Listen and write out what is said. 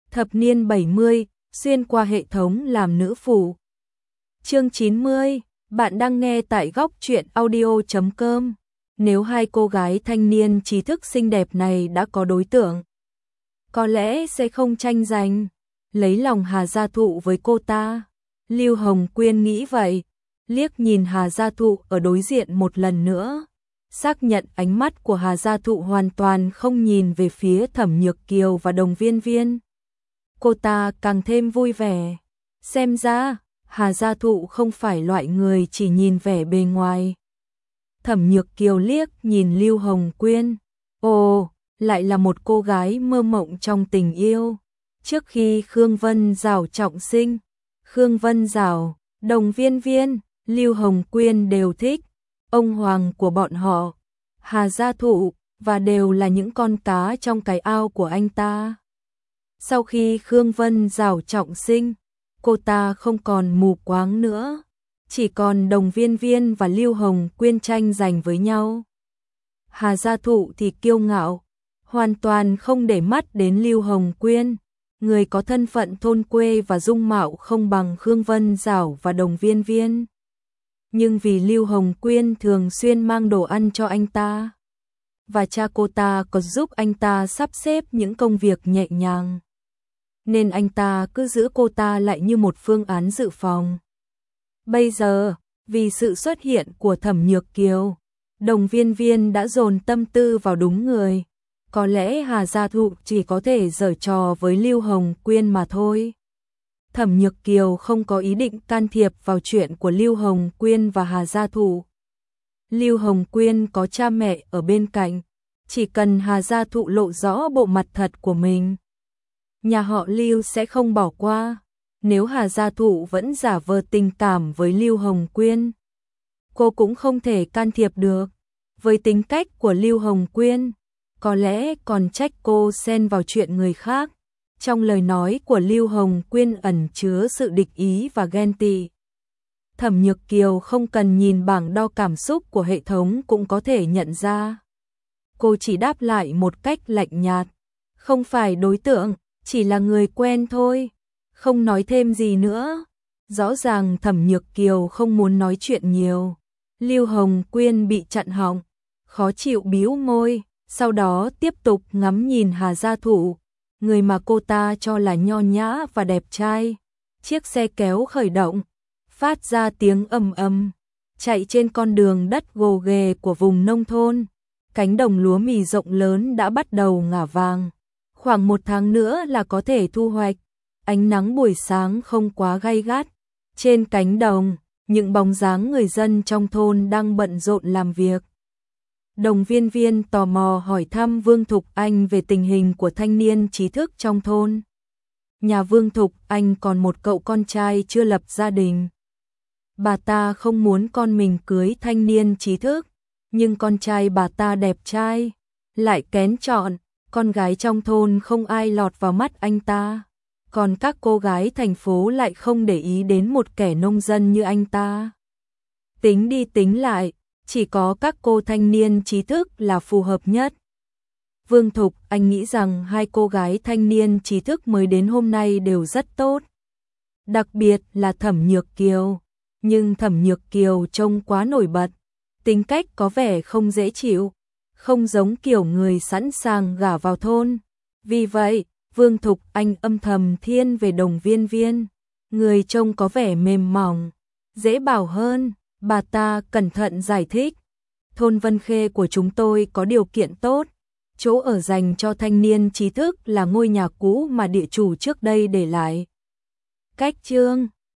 Thập niên 70, xuyên qua hệ thống làm nữ phụ. Chương 90, bạn đang nghe tại góc truyện audio.com. Nếu hai cô gái thanh niên trí thức xinh đẹp này đã có đối tượng, có lẽ sẽ không tranh giành, lấy lòng Hà Gia Thụ với cô ta. Lưu Hồng Quyên nghĩ vậy, liếc nhìn Hà Gia Thụ ở đối diện một lần nữa, xác nhận ánh mắt của Hà Gia Thụ hoàn toàn không nhìn về phía Thẩm Nhược Kiều và Đồng Viên Viên. Cô ta càng thêm vui vẻ. Xem ra, Hà Gia Thụ không phải loại người chỉ nhìn vẻ bề ngoài. Thẩm Nhược Kiều liếc nhìn Lưu Hồng Quyên. Ồ, lại là một cô gái mơ mộng trong tình yêu. Trước khi Khương Vân Dảo trọng sinh, Khương Vân Dảo, Đồng Viên Viên, Lưu Hồng Quyên đều thích. Ông hoàng của bọn họ, Hà Gia Thụ, và đều là những con cá trong cái ao của anh ta. Sau khi Khương Vân Dảo trọng sinh, cô ta không còn mù quáng nữa, chỉ còn Đồng Viên Viên và Lưu Hồng Quyên tranh giành với nhau. Hà Gia Thụ thì kiêu ngạo, hoàn toàn không để mắt đến Lưu Hồng Quyên, người có thân phận thôn quê và dung mạo không bằng Khương Vân Dảo và Đồng Viên Viên. Nhưng vì Lưu Hồng Quyên thường xuyên mang đồ ăn cho anh ta, và cha cô ta có giúp anh ta sắp xếp những công việc nhẹ nhàng, nên anh ta cứ giữ cô ta lại như một phương án dự phòng. Bây giờ, vì sự xuất hiện của Thẩm Nhược Kiều, Đồng Viên Viên đã dồn tâm tư vào đúng người. Có lẽ Hà Gia Thụ chỉ có thể giở trò với Lưu Hồng Quyên mà thôi. Thẩm Nhược Kiều không có ý định can thiệp vào chuyện của Lưu Hồng Quyên và Hà Gia Thụ. Lưu Hồng Quyên có cha mẹ ở bên cạnh, chỉ cần Hà Gia Thụ lộ rõ bộ mặt thật của mình, nhà họ Lưu sẽ không bỏ qua. Nếu Hà Gia Thụ vẫn giả vờ tình cảm với Lưu Hồng Quyên, cô cũng không thể can thiệp được. Với tính cách của Lưu Hồng Quyên, có lẽ còn trách cô xen vào chuyện người khác. Trong lời nói của Lưu Hồng Quyên ẩn chứa sự địch ý và ghen tị. Thẩm Nhược Kiều không cần nhìn bảng đo cảm xúc của hệ thống cũng có thể nhận ra. Cô chỉ đáp lại một cách lạnh nhạt, không phải đối tượng, chỉ là người quen thôi, không nói thêm gì nữa. Rõ ràng Thẩm Nhược Kiều không muốn nói chuyện nhiều. Lưu Hồng Quyên bị chặn họng, khó chịu bĩu môi, sau đó tiếp tục ngắm nhìn Hà Gia Thụ, người mà cô ta cho là nho nhã và đẹp trai. Chiếc xe kéo khởi động, phát ra tiếng ầm ầm, chạy trên con đường đất gồ ghề của vùng nông thôn. Cánh đồng lúa mì rộng lớn đã bắt đầu ngả vàng, khoảng 1 tháng nữa là có thể thu hoạch. Ánh nắng buổi sáng không quá gay gắt. Trên cánh đồng, những bóng dáng người dân trong thôn đang bận rộn làm việc. Đồng Viên Viên tò mò hỏi thăm Vương Thục Anh về tình hình của thanh niên trí thức trong thôn. Nhà Vương Thục Anh còn một cậu con trai chưa lập gia đình. Bà ta không muốn con mình cưới thanh niên trí thức, nhưng con trai bà ta đẹp trai, lại kén chọn, con gái trong thôn không ai lọt vào mắt anh ta. Còn các cô gái thành phố lại không để ý đến một kẻ nông dân như anh ta. Tính đi tính lại, chỉ có các cô thanh niên trí thức là phù hợp nhất. Vương Thục Anh nghĩ rằng hai cô gái thanh niên trí thức mới đến hôm nay đều rất tốt. Đặc biệt là Thẩm Nhược Kiều. Nhưng Thẩm Nhược Kiều trông quá nổi bật, tính cách có vẻ không dễ chịu, không giống kiểu người sẵn sàng gả vào thôn. Vì vậy, Vương Thục Anh âm thầm thiên về Đồng Viên Viên, người trông có vẻ mềm mỏng, dễ bảo hơn. Bà ta cẩn thận giải thích, thôn Vân Khê của chúng tôi có điều kiện tốt, chỗ ở dành cho thanh niên trí thức là ngôi nhà cũ mà địa chủ trước đây để lại. Cách chương